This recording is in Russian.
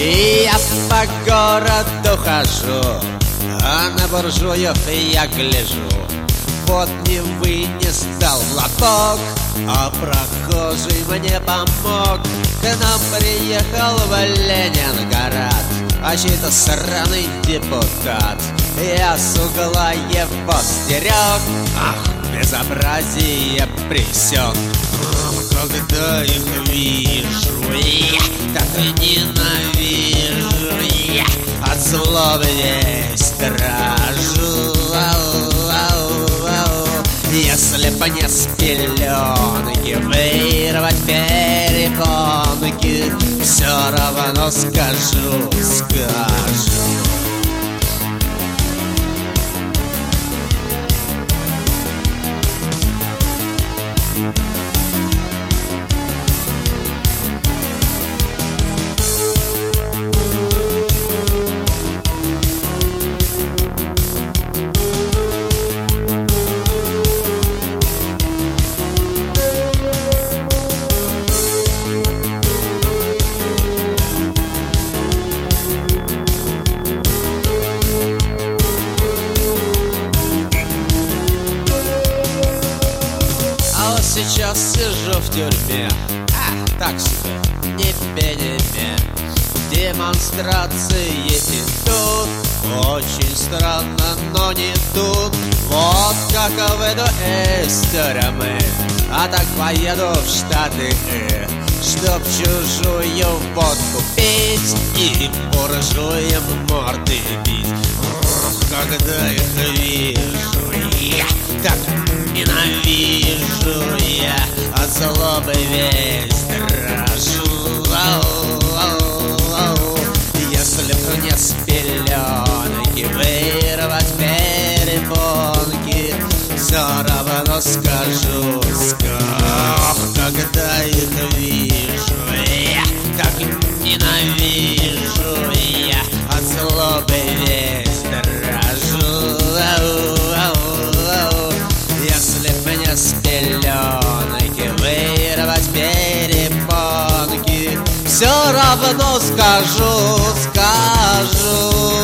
И я по городу хожу, а на буржуев я гляжу. Вот не вынес дал лоток, а прохожий мне помог. К нам приехал в Ленинград, а чей-то сраный депутат. Я с угла его стерег, ах, безобразие пресек. Когда их вижу, я так и ненавижу, я от злобы весь дрожу. Если б не с пеленки вырвать перепонки, все равно скажу. Сейчас сижу в тюрьме, так себе, не пе-не-пе. Демонстрации идут, очень странно, но не тут. Вот как выйду из тюрьмы, а так поеду в Штаты, чтоб чужую водку пить и буржуям морды бить. Когда их вижу, я так ненавижу, я от злобы весь дрожу. Если б не с пеленки вырвать перепонки, все равно скажу. Когда их вижу, я так ненавижу, я от злобы весь дрожу. Если б мне с пеленки вырвать перепонки, все равно скажу.